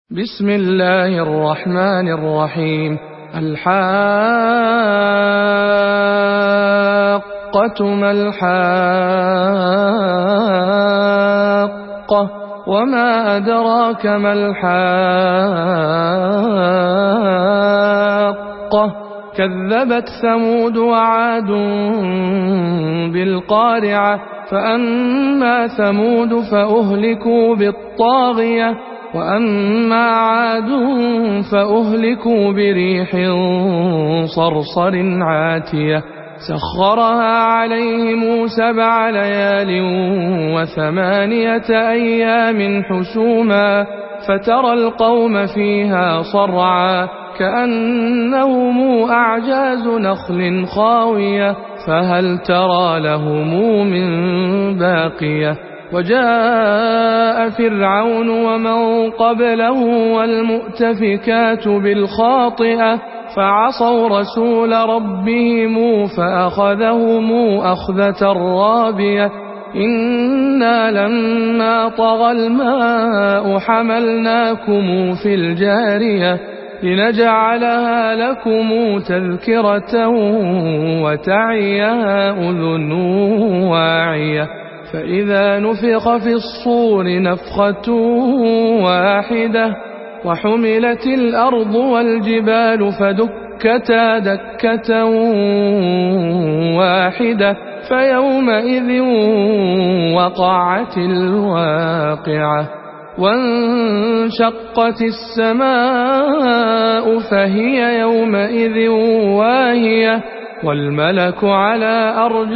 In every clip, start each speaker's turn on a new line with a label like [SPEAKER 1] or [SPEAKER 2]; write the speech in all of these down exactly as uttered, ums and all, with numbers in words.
[SPEAKER 1] بسم الله الرحمن الرحيم. الحاقة ما الحاقة وما أدراك ما الحاقة كذبت ثمود وعاد بالقارعة فأما ثمود فأهلكوا بالطاغية وأما عاد فأهلكوا بريح صرصر عاتية سخرها عليهم سبع ليال وثمانية أيام حسوما فترى القوم فيها صرعا كأنهم أعجاز نخل خاوية فهل ترى لهم من باقية وجاء فرعون ومن قبله والمؤتفكات بالخاطئة فعصوا رسول ربهم فأخذهم أخذة رابية إنا لما طغى الماء حملناكم في الجارية لنجعلها لكم تذكرة وتعيها أذن واعية فإذا نفخ في الصور نفخة واحدة وحملت الأرض والجبال فدكتا دكة واحدة فيومئذ وقعت الواقعة وانشقت السماء فهي يومئذ واهية والملك على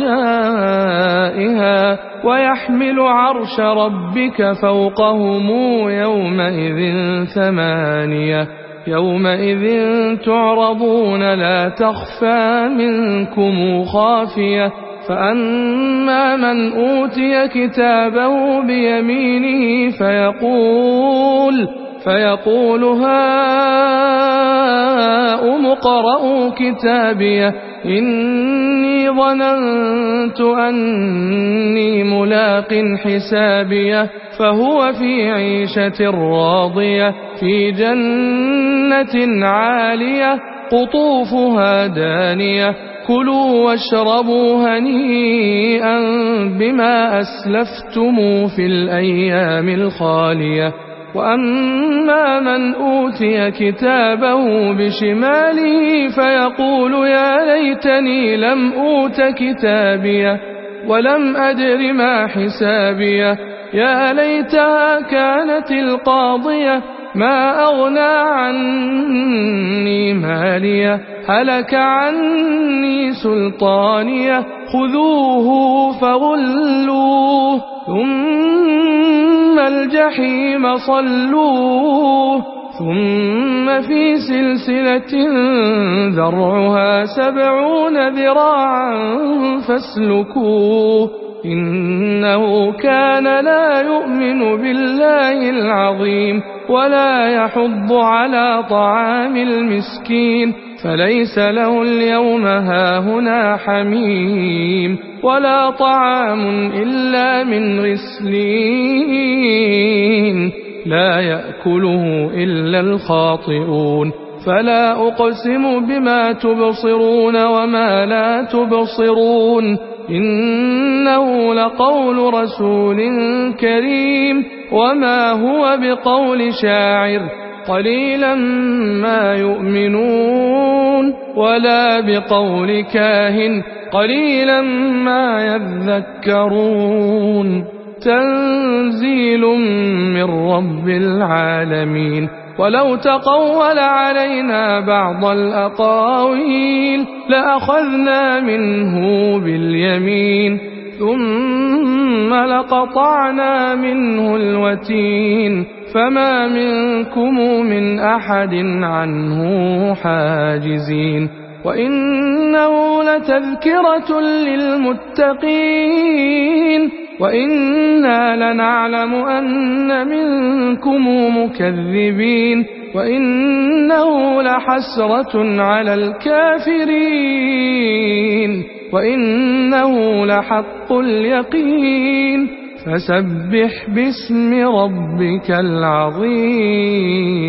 [SPEAKER 1] أرجائها ويحمل عرش ربك فوقهم يومئذ ثمانية يومئذ تعرضون لا تخفى منكم خافية فأما من أوتي كتابه بيمينه فيقول فيقول هاؤم اقرءوا كتابيه إني ظننت أني ملاق حسابيه فهو في عيشة راضية في جنة عالية قطوفها دانية كلوا واشربوا هنيئا بما أسلفتم في الأيام الخالية وأما من أوتي كتابه بشماله فيقول يا ليتني لم أوت كتابيه ولم أدر ما حسابيه يا ليتها كانت القاضية ما أغنى عني ماليه هلك عني سلطانيه خذوه فغلوه ثم الجحيم صلوه ثم في سلسلة ذرعها سبعون ذراعا فاسلكوه إنه كان لا يؤمن بالله العظيم ولا يحض على طعام المسكين فليس له اليوم هاهنا حميم ولا طعام إلا من غسلين لا يأكله إلا الخاطئون فلا أقسم بما تبصرون وما لا تبصرون إنه لقول رسول كريم وما هو بقول شاعر قليلا ما يؤمنون ولا بقول كاهن قليلا ما يذكرون تنزيل من رب العالمين ولو تقول علينا بعض الأقاويل لأخذنا منه باليمين ثم لقطعنا منه الوتين فما منكم من أحد عنه حاجزين وإنه لتذكرة للمتقين وإنا لنعلم أن منكم مكذبين وإنه لحسرة على الكافرين وإنه لحق اليقين فسبح باسم ربك العظيم.